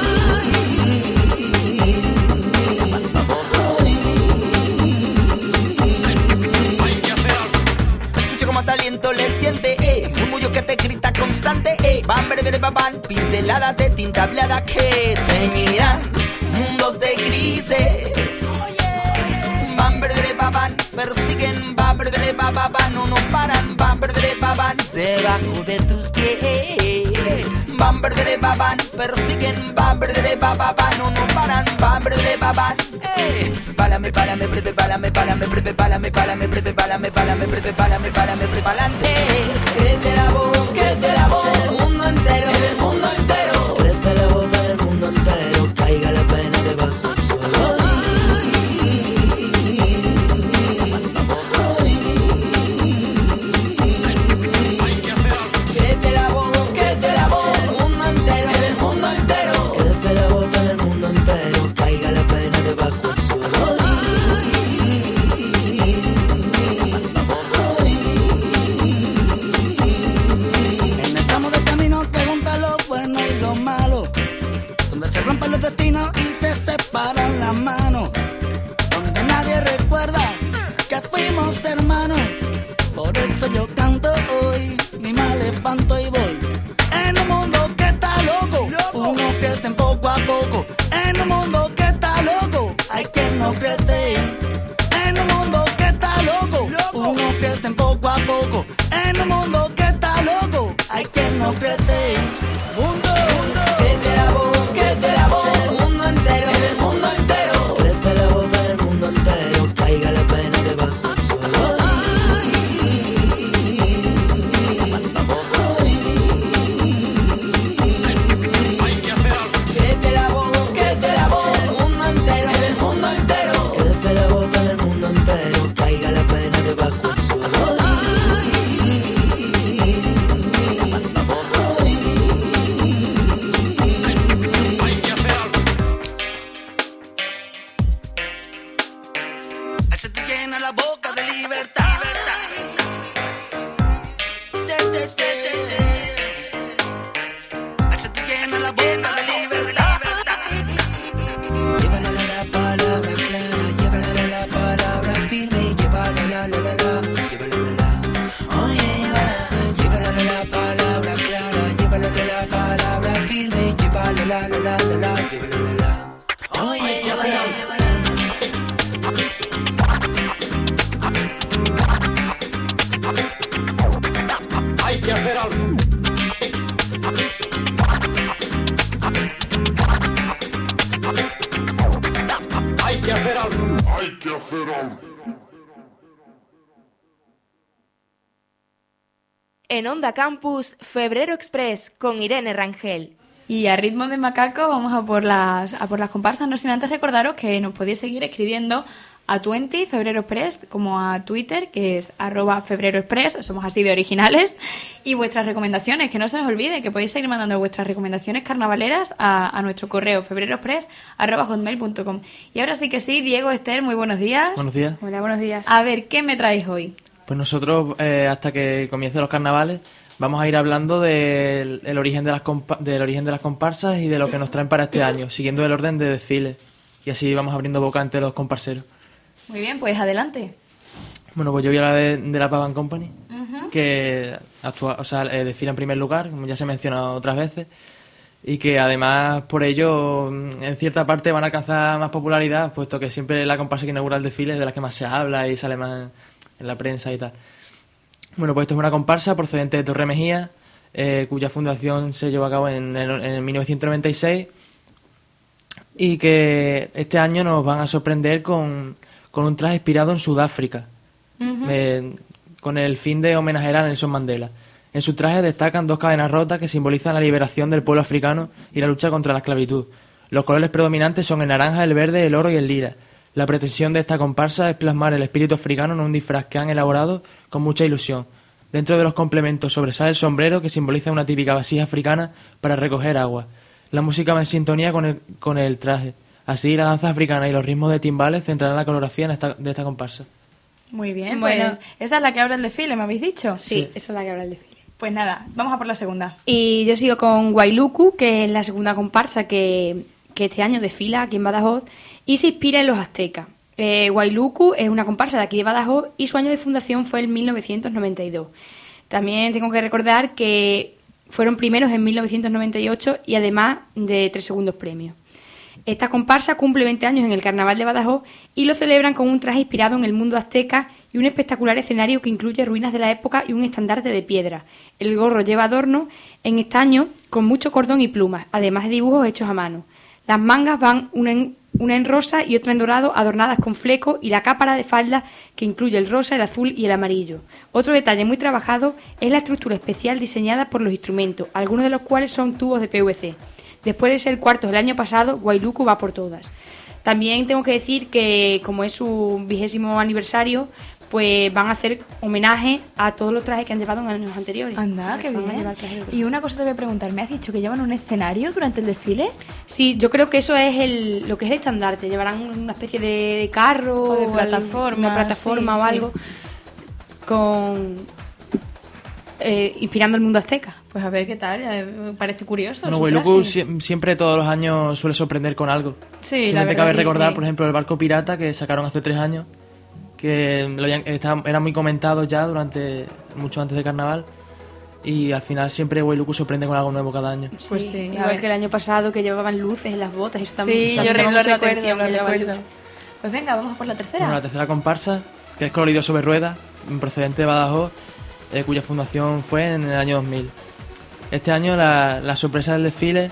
Aliento le siente, murmullo que te grita constante, van breve babán, pinceladas de tinta hablada que teñirán mundos de grises. Van breve babán, persiguen, van breve babán, no paran, van breve babán, debajo de tus pies. Van breve babán, persiguen, van breve babán, no paran, van breve babán. Pálame, breve, pálame, breve, pálame, breve, pálame, pa'lante. Crece la voz del mundo entero, del mundo entero. Crece la voz del mundo entero, caiga la pena debajo del suelo. Crece la voz del mundo entero, del mundo entero. Crece la voz del mundo entero, caiga la pena debajo del suelo. Rompen los destinos y se separan las manos, donde nadie recuerda que fuimos hermanos. Por eso yo canto hoy, mi mal espanto y voy. En un mundo que está loco, uno crece poco a poco. En un mundo que está loco, hay quien no crece. En un mundo que está loco, uno crece poco a poco. En un mundo que está loco, hay quien no crece. Mundo, crece la voz del mundo entero, del mundo entero. Crece la voz del mundo entero, caiga la pena debajo del suelo. Crece la voz del mundo entero, del mundo entero. Crece la voz del mundo entero, caiga la pena debajo del suelo. Se te llena la boca de libertad. Se te llena la boca de libertad. Llévala la palabra clara, llévala la palabra firme, llévala la. Oye, llévala la palabra clara, llévala la palabra firme, llévala la. Oye, llévala. Hay que hacer algo. Hay que hacer algo. Hay que hacer algo. En Onda Campus, Febrero Express con Irene Rangel. Y a ritmo de macaco vamos a por las comparsas, no sin antes recordaros que nos podéis seguir escribiendo a 20 Febrero Express, como a Twitter, que es @FebreroExpress, somos así de originales, y vuestras recomendaciones, que no se os olvide, que podéis seguir mandando vuestras recomendaciones carnavaleras a nuestro correo febreroexpress@hotmail.com. Y ahora sí que sí, Diego, Esther, muy buenos días. Buenos días. Hola, buenos días. A ver, ¿qué me traéis hoy? Pues nosotros, hasta que comiencen los carnavales, vamos a ir hablando del origen de las comparsas y de lo que nos traen para este año, siguiendo el orden de desfiles. Y así vamos abriendo boca entre los comparseros. Muy bien, pues adelante. Bueno, pues yo voy a hablar de la Paván Company, que desfila en primer lugar, como ya se ha mencionado otras veces, y que además por ello en cierta parte van a alcanzar más popularidad, puesto que siempre la comparsa que inaugura el desfile es de la que más se habla y sale más en la prensa y tal. Bueno, pues esto es una comparsa procedente de Torre Mejía, cuya fundación se llevó a cabo en 1996, y que este año nos van a sorprender con un traje inspirado en Sudáfrica, con el fin de homenajear a Nelson Mandela. En su traje destacan 2 cadenas rotas que simbolizan la liberación del pueblo africano y la lucha contra la esclavitud. Los colores predominantes son el naranja, el verde, el oro y el lila. La pretensión de esta comparsa es plasmar el espíritu africano en un disfraz que han elaborado con mucha ilusión. Dentro de los complementos sobresale el sombrero, que simboliza una típica vasija africana para recoger agua. La música va en sintonía con el traje. Así, la danza africana y los ritmos de timbales centrarán la coreografía de esta comparsa. Muy bien, Bueno. pues esa es la que abre el desfile, ¿me habéis dicho? Sí, esa es la que abre el desfile. Pues nada, vamos a por la segunda. Y yo sigo con Guaylucu, que es la segunda comparsa que este año desfila aquí en Badajoz y se inspira en los aztecas. Guaylucu es una comparsa de aquí de Badajoz y su año de fundación fue en 1992. También tengo que recordar que fueron primeros en 1998 y además de 3 segundos premios. Esta comparsa cumple 20 años en el Carnaval de Badajoz y lo celebran con un traje inspirado en el mundo azteca y un espectacular escenario que incluye ruinas de la época y un estandarte de piedra. El gorro lleva adorno en estaño con mucho cordón y plumas, además de dibujos hechos a mano. Las mangas van una en rosa y otra en dorado, adornadas con flecos, y la cápara de falda, que incluye el rosa, el azul y el amarillo. Otro detalle muy trabajado es la estructura especial diseñada por los instrumentos, algunos de los cuales son tubos de PVC. Después de ser cuartos el año pasado, Guaylucu va por todas. También tengo que decir que, como es su 20º aniversario, pues van a hacer homenaje a todos los trajes que han llevado en años anteriores. Anda, qué Van a bien. llevar trajes de Y una cosa te voy a preguntar, ¿me has dicho que llevan un escenario durante el desfile? Sí, yo creo que eso es lo que es el estandarte. Llevarán una especie de carro O de algo, plataforma, una plataforma sí, o sí. algo inspirando el mundo azteca. Pues a ver qué tal, me parece curioso. Bueno, su Guaylucu traje. siempre todos los años suele sorprender con algo. Sí, la Simplemente verdad, cabe sí, recordar, sí. por ejemplo, el barco pirata que sacaron hace 3 años, que era muy comentado ya mucho antes de Carnaval, y al final siempre Guaylucu sorprende con algo nuevo cada año. Pues sí, a igual ver. que el año pasado, que llevaban luces en las botas, eso también. Sí, llama yo lo mucho la recuerdo, atención, que llevaban luces. Pues venga, vamos a por la tercera. Bueno, la tercera comparsa, que es Colorido sobre Ruedas, procedente de Badajoz, cuya fundación fue en el año 2000. Este año la sorpresa del desfile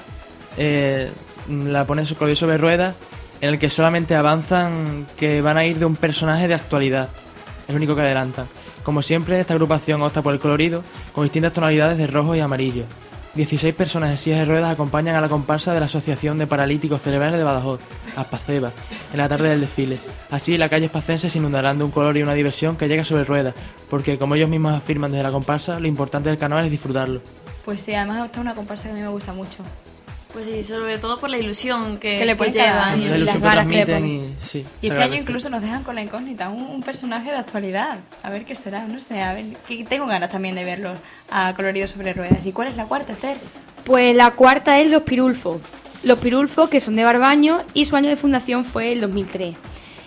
la pone Colorido sobre Ruedas, en el que solamente avanzan que van a ir de un personaje de actualidad. Es lo único que adelantan. Como siempre, esta agrupación opta por el colorido, con distintas tonalidades de rojo y amarillo. 16 personas en sillas de ruedas acompañan a la comparsa de la Asociación de Paralíticos Cerebrales de Badajoz, ASPACEBA, en la tarde del desfile. Así, la calle espacense se inundarán de un color y una diversión que llega sobre ruedas, porque, como ellos mismos afirman desde la comparsa, lo importante del carnaval es disfrutarlo. Pues sí, además esta es una comparsa que a mí me gusta mucho. Pues sí, sobre todo por la ilusión que le pues ponen cada llevan. año. La ilusión que ganas que le transmiten ponen. y sí, Y se este año agradece. incluso nos dejan con la incógnita, un personaje de actualidad. A ver qué será, no sé, a ver, que tengo ganas también de verlo a Colorido sobre Ruedas. ¿Y cuál es la cuarta, Esther? Pues la cuarta es Los Pirulfos. Los Pirulfos, que son de Barbaño, y su año de fundación fue el 2003.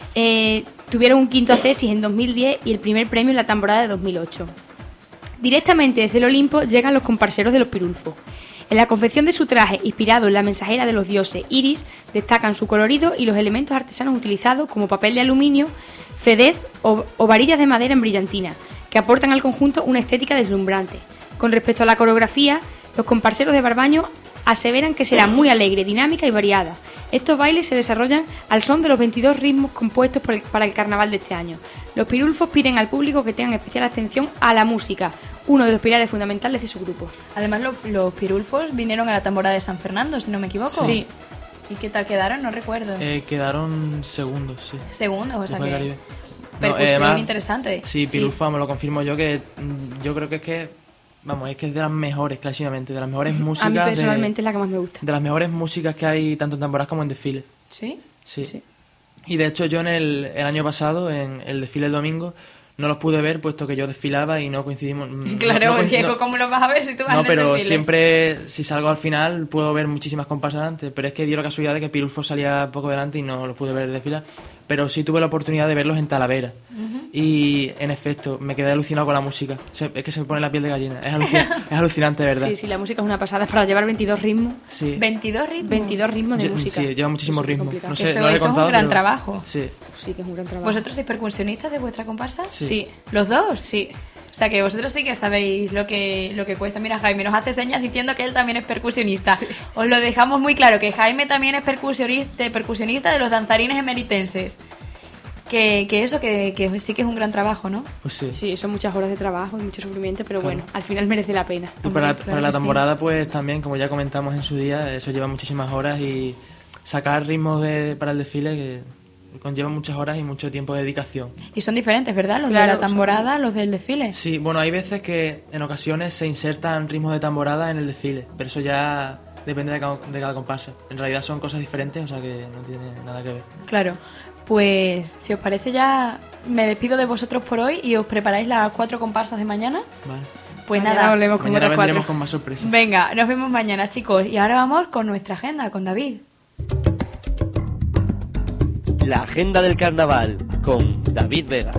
Tuvieron un quinto accesis en 2010 y el primer premio en la temporada de 2008. Directamente desde el Olimpo llegan los comparseros de Los Pirulfos. En la confección de su traje, inspirado en la mensajera de los dioses Iris, destacan su colorido y los elementos artesanos utilizados como papel de aluminio, cedez o varillas de madera en brillantina, que aportan al conjunto una estética deslumbrante. Con respecto a la coreografía, los comparseros de Barbaño aseveran que será muy alegre, dinámica y variada. Estos bailes se desarrollan al son de los 22 ritmos compuestos para el carnaval de este año. Los Pirulfos piden al público que tengan especial atención a la música, uno de los pilares fundamentales de su grupo. Además, los Pirulfos vinieron a la temporada de San Fernando, si no me equivoco. Sí. ¿Y qué tal quedaron? No recuerdo. Quedaron segundos, sí. Segundos, o sea Después del que... Caribe. Percusión además, interesante. Sí, Pirulfo, me lo confirmo yo, que yo creo que es de las mejores, clarísimamente, de las mejores músicas. A mí personalmente es la que más me gusta. De las mejores músicas que hay tanto en temporadas como en desfiles. ¿Sí? Sí. Y de hecho yo en el año pasado, en el desfile del domingo, no los pude ver puesto que yo desfilaba y no coincidimos. Claro, Diego, ¿cómo los vas a ver si tú vas No, en el pero desfile? siempre, si salgo al final, puedo ver muchísimas comparsas antes. Pero es que dio la casualidad de que Pirulfo salía poco delante y no lo pude ver desfilar. pero sí tuve la oportunidad de verlos en Talavera. Y en efecto, me quedé alucinado con la música. Es que se me pone la piel de gallina. Es alucinante, de verdad. Sí, la música es una pasada. Es para llevar 22 ritmos. Sí. 22 ritmos. 22 ritmos de música. Sí, lleva muchísimos ritmos. No sé, eso, no lo he contado, es un gran pero... trabajo. Sí. Sí, que es un gran trabajo. ¿Vosotros sois percusionistas de vuestra comparsa? Sí. ¿Los dos? Sí. O sea, que vosotros sí que sabéis lo que cuesta. Mira, Jaime nos hace señas diciendo que él también es percusionista. Sí. Os lo dejamos muy claro, que Jaime también es percusionista de los danzarines emeritenses. Que eso que sí que es un gran trabajo, ¿no? Pues sí. Sí, son muchas horas de trabajo y mucho sufrimiento, pero bueno, al final merece la pena. Y para la tamborada, pues también, como ya comentamos en su día, eso lleva muchísimas horas y sacar ritmos para el desfile que conlleva muchas horas y mucho tiempo de dedicación. Y son diferentes, ¿verdad? Los de la tamborada, los del desfile. Sí, bueno, hay veces que en ocasiones se insertan ritmos de tamborada en el desfile, pero eso ya depende de cada comparsa. En realidad son cosas diferentes, o sea que no tiene nada que ver. Claro. Pues, si os parece, ya me despido de vosotros por hoy y os preparáis las 4 comparsas de mañana. Vale. Pues mañana nada, mañana vendremos con más sorpresas. Venga, nos vemos mañana, chicos. Y ahora vamos con nuestra agenda, con David. La agenda del carnaval, con David Vega.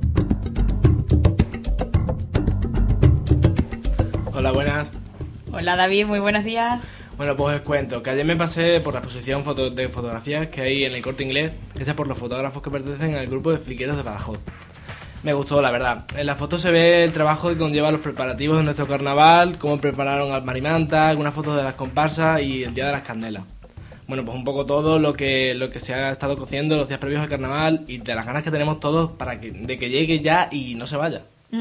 Hola, buenas. Hola, David, muy buenos días. Bueno, pues os cuento que ayer me pasé por la exposición de fotografías que hay en el Corte Inglés, hecha por los fotógrafos que pertenecen al grupo de fliqueros de Badajoz. Me gustó, la verdad. En la foto se ve el trabajo que conlleva los preparativos de nuestro carnaval, cómo prepararon al Marimanta, algunas fotos de las comparsas y el Día de las Candelas. Bueno, pues un poco todo lo que se ha estado cociendo los días previos al carnaval y de las ganas que tenemos todos de que llegue ya y no se vaya.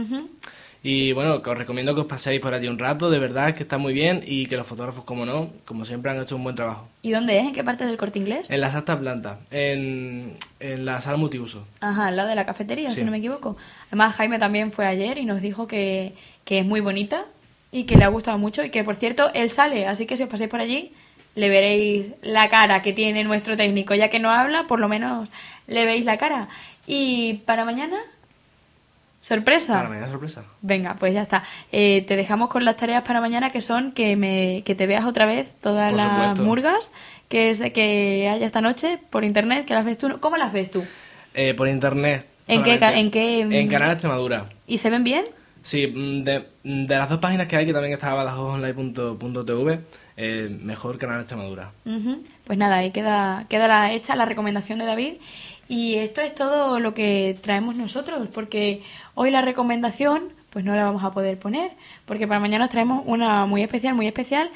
Y bueno, que os recomiendo que os paséis por allí un rato, de verdad que está muy bien y que los fotógrafos, como no, como siempre han hecho un buen trabajo. ¿Y dónde es? ¿En qué parte del Corte Inglés? En la sexta planta, en la sala multiuso. Ajá, al lado de la cafetería, sí. Si no me equivoco. Además, Jaime también fue ayer y nos dijo que es muy bonita y que le ha gustado mucho y que, por cierto, él sale, así que si os pasáis por allí le veréis la cara que tiene nuestro técnico, ya que no habla, por lo menos le veis la cara. ¿Y para mañana? ¿Sorpresa? Para mañana sorpresa. Venga, pues ya está. Te dejamos con las tareas para mañana, que son que te veas otra vez todas por las supuesto. murgas que haya esta noche por internet, que las ves tú. ¿Cómo las ves tú? Por internet. ¿En qué? En Canal Extremadura. ¿Y se ven bien? Sí, de las dos páginas que hay, que también está badajozonline.tv, mejor Canal Extremadura. Pues nada, ahí queda hecha la recomendación de David. Y esto es todo lo que traemos nosotros, porque hoy la recomendación pues no la vamos a poder poner, porque para mañana os traemos una muy especial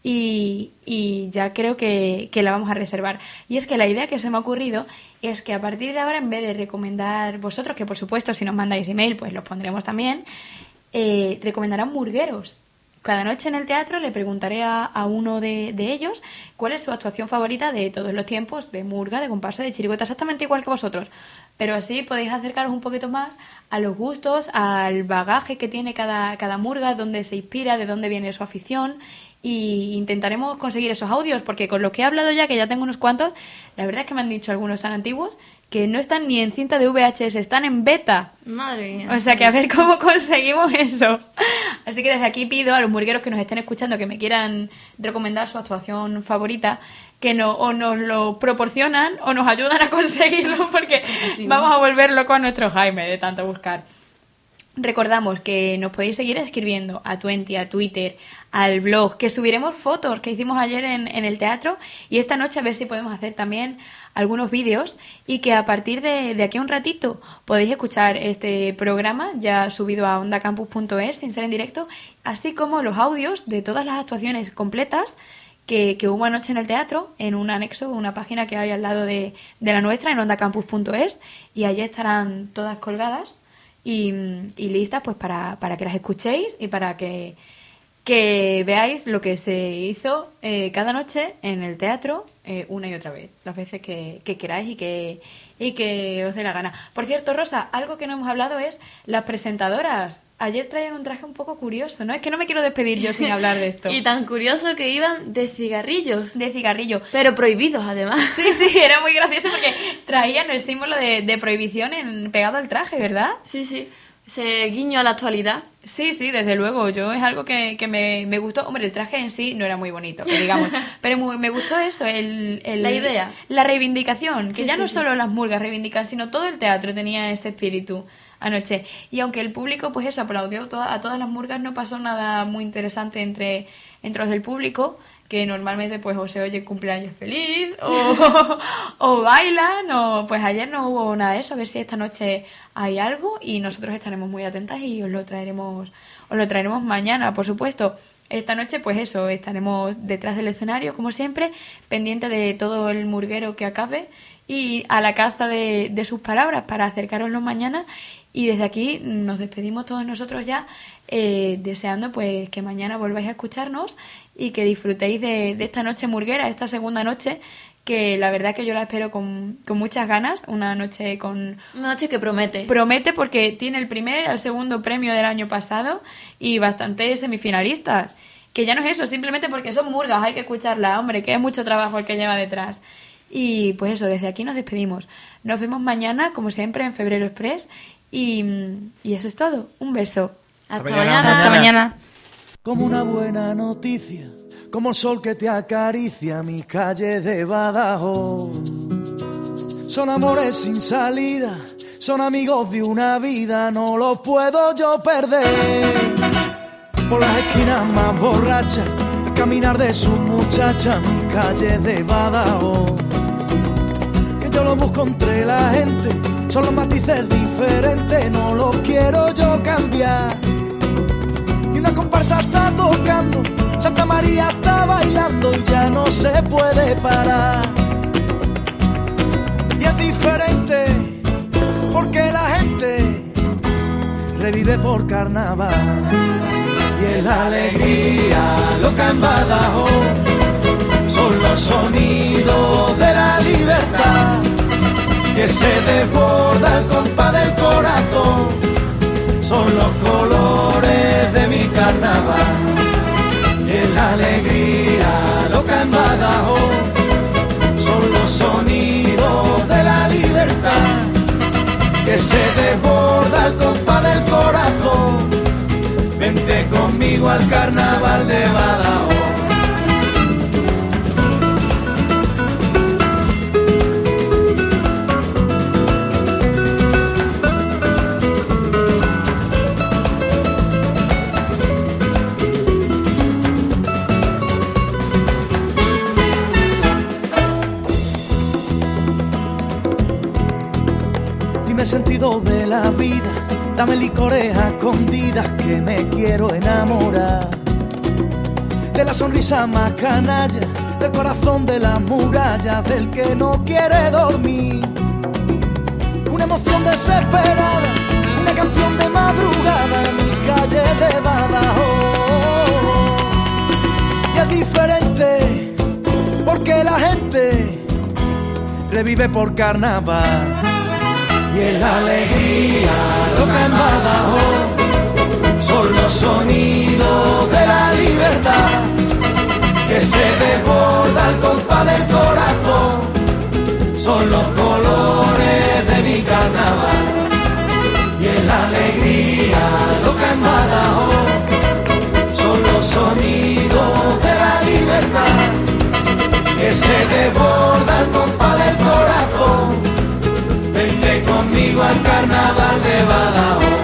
y ya creo que la vamos a reservar. Y es que la idea que se me ha ocurrido es que a partir de ahora, en vez de recomendar vosotros, que por supuesto si nos mandáis email pues los pondremos también, recomendarán murgueros. Cada noche en el teatro le preguntaré a uno de ellos cuál es su actuación favorita de todos los tiempos, de murga, de comparsa, de chirigota, exactamente igual que vosotros. Pero así podéis acercaros un poquito más a los gustos, al bagaje que tiene cada murga, dónde se inspira, de dónde viene su afición. Y intentaremos conseguir esos audios, porque con los que he hablado ya, que ya tengo unos cuantos, la verdad es que me han dicho algunos tan antiguos que no están ni en cinta de VHS, están en beta. Madre mía. O sea que a ver cómo conseguimos eso. Así que desde aquí pido a los murgueros que nos estén escuchando, que me quieran recomendar su actuación favorita, que o nos lo proporcionan o nos ayudan a conseguirlo, porque vamos a volver locos a nuestro Jaime de tanto buscar. Recordamos que nos podéis seguir escribiendo a Twenty, a Twitter, al blog, que subiremos fotos que hicimos ayer en el teatro, y esta noche a ver si podemos hacer también algunos vídeos, y que a partir de aquí a un ratito podéis escuchar este programa ya subido a ondacampus.es sin ser en directo, así como los audios de todas las actuaciones completas que hubo anoche en el teatro, en un anexo, una página que hay al lado de la nuestra, en ondacampus.es, y allí estarán todas colgadas y listas pues para que las escuchéis y para que veáis lo que se hizo cada noche en el teatro una y otra vez, las veces que queráis y que os dé la gana. Por cierto, Rosa, algo que no hemos hablado es las presentadoras. Ayer traían un traje un poco curioso, ¿no? Es que no me quiero despedir yo sin hablar de esto. Y tan curioso que iban de cigarrillos. De cigarrillo. Pero prohibidos, además. Sí, era muy gracioso porque traían el símbolo de prohibición pegado al traje, ¿verdad? Sí. ese guiño a la actualidad. Sí, desde luego. Yo es algo que me gustó. Hombre, el traje en sí no era muy bonito, digamos. Pero me gustó eso, la idea. La reivindicación. Que Sí, ya no sí. solo las murgas reivindican, sino todo el teatro tenía ese espíritu anoche. Y aunque el público, pues eso, aplaudió a todas las murgas, no pasó nada muy interesante entre los del público, que normalmente pues o se oye cumpleaños feliz o bailan, o pues ayer no hubo nada de eso. A ver si esta noche hay algo y nosotros estaremos muy atentas y os lo traeremos mañana, por supuesto. Esta noche pues eso, estaremos detrás del escenario como siempre, pendiente de todo el murguero que acabe y a la caza de sus palabras para acercaroslo mañana. Y desde aquí nos despedimos todos nosotros ya, deseando pues que mañana volváis a escucharnos y que disfrutéis de esta noche murguera, esta segunda noche, que la verdad que yo la espero con muchas ganas. Una noche que promete. Promete porque tiene el segundo premio del año pasado y bastantes semifinalistas. Que ya no es eso, simplemente porque son murgas, hay que escucharla, hombre, que es mucho trabajo el que lleva detrás. Y pues eso, desde aquí nos despedimos. Nos vemos mañana, como siempre, en Febrero Express. Y eso es todo. Un beso. Hasta mañana. Como una buena noticia, como el sol que te acaricia mis calles de Badajoz. Son amores sin salida, son amigos de una vida, no los puedo yo perder. Por las esquinas más borrachas, el caminar de sus muchachas, mis calles de Badajoz. Que yo lo busco entre la gente, son los matices diferentes, no los quiero yo cambiar. Y una comparsa está tocando, Santa María está bailando y ya no se puede parar. Y es diferente porque la gente revive por carnaval. Y es la alegría loca en Badajoz, son los sonidos de la libertad que se desborda al compás del corazón, son los colores de mi carnaval. Es la alegría loca en Badajoz, son los sonidos de la libertad que se desborda al compás del corazón. Vente conmigo al carnaval de Badajoz. Dime el sentido de la vida, dame licores a escondidas que me quiero enamorar. De la sonrisa más canalla, del corazón de las murallas, del que no quiere dormir. Una emoción desesperada, una canción de madrugada, mi calle de Badajoz. Y es diferente porque la gente revive por carnaval. Y es la alegría loca en Badajoz, son los sonidos de la libertad que se desborda al compás del corazón, son los colores de mi carnaval. Y es la alegría loca en Badajoz, son los sonidos de la libertad que se desborda al compás del corazón. Vente conmigo al carnaval de Badajoz.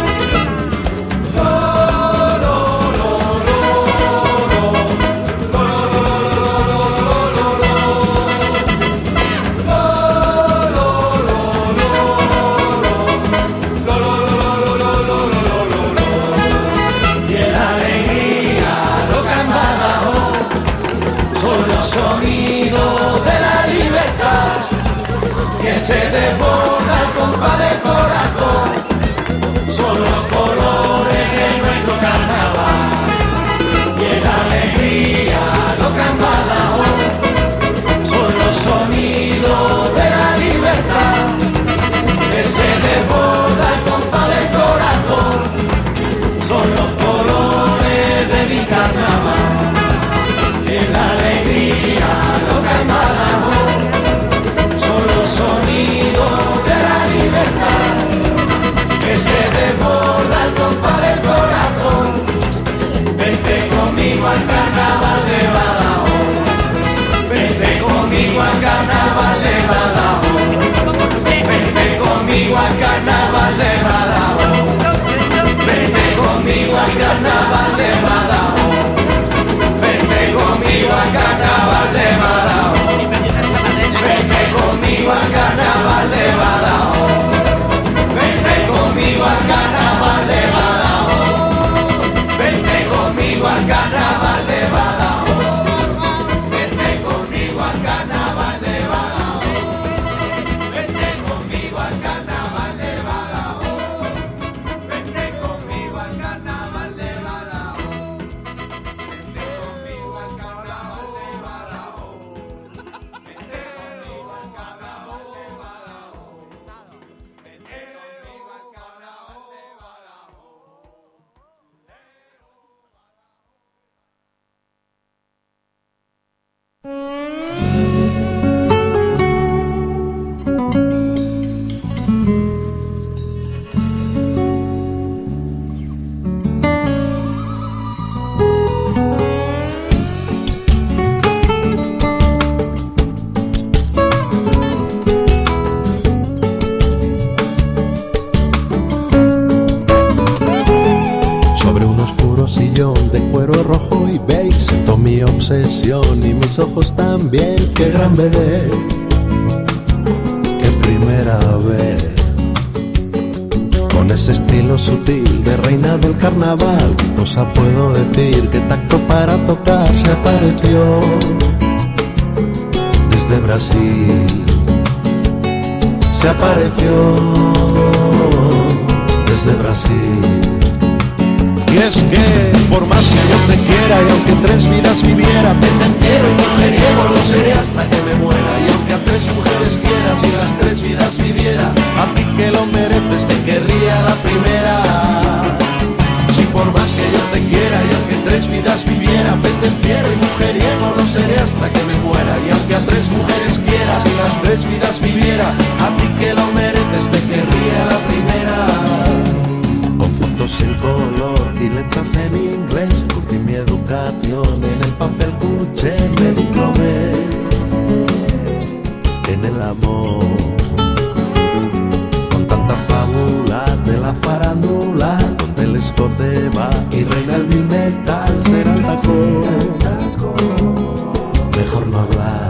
Y en la alegría loca en Badajoz, son los sonidos de la libertad que se desborda al compás del corazón, son los colores de nuestro carnaval. Y en la alegría loca en Badajoz, son los sonidos de la libertad que se desborda al compás del corazón, son los colores de mi carnaval. Y en la alegría loca en Badajoz, son los sonidos de la libertad carnaval de Badajoz. Vente conmigo al carnaval de Badajoz. Vente conmigo al carnaval de Badajoz. Vente conmigo al carnaval de Badajoz. Vente conmigo al carnaval de Badajoz. Vente conmigo al carnaval de Badajoz. Vente conmigo al carnaval de Sobre un oscuro sillón de cuero rojo y beige siento mi obsesión y mis ojos también. Qué gran bebé, qué primera vez. Con ese estilo sutil de reina del carnaval, ¿qué cosa puedo decir? ¿Qué tacto para tocar? Se apareció desde Brasil. Se apareció desde Brasil. Y es que, por más que yo te quiera y aunque 3 vidas viviera, pendenciero y mujeriego lo seré hasta que me muera. Y aunque a 3 mujeres quieras y las 3 vidas viviera, a ti que lo mereces te querría la primera. Si por más que yo te quiera y aunque 3 vidas viviera, pendenciero y mujeriego lo seré hasta que me muera. Y aunque a 3 mujeres quieras y las 3 vidas viviera, a ti que lo mereces te querría la primera. Con fotos en color y letras en inglés, curtí mi educación en el papel cuché, me diplomé en el amor. Con tanta fábula de la farándula, donde el escote va y reina el mil metal, será el tacón, mejor no hablar,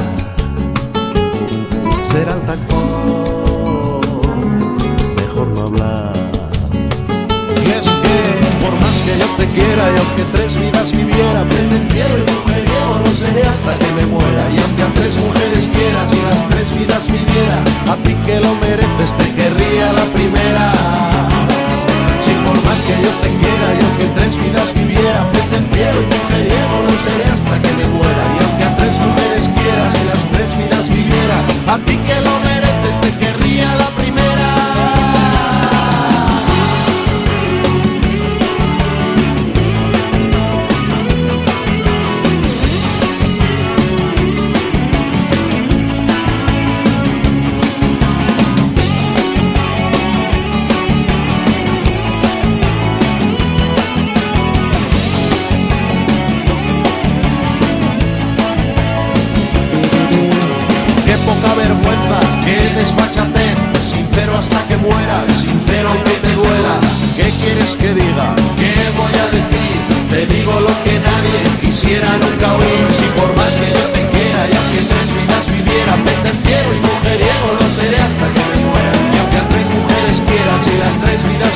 será el tacón, mejor no hablar. Y es que, por más que yo te quiera y aunque 3 vidas viviera, pendenciero y mujeriego lo seré hasta que me muera. Y aunque a 3 mujeres quieras y las 3 vidas viviera, a ti que lo mereces te querría la primera. Si por más que yo te quiera y aunque 3 vidas viviera, pendenciero y mujeriego lo seré hasta que me muera. Y aunque a 3 mujeres quieras y las 3 vidas viviera, a ti que lo mereces te querría la primera. Poca vergüenza, qué desfachatez, sincero hasta que muera, sincero aunque te duela. ¿Qué quieres que diga? ¿Qué voy a decir? Te digo lo que nadie quisiera nunca oír. Si por más que yo te quiera y aunque 3 vidas viviera, pendenciero y mujeriego lo seré hasta que me muera. Y aunque a 3 mujeres quieras y las 3 vidas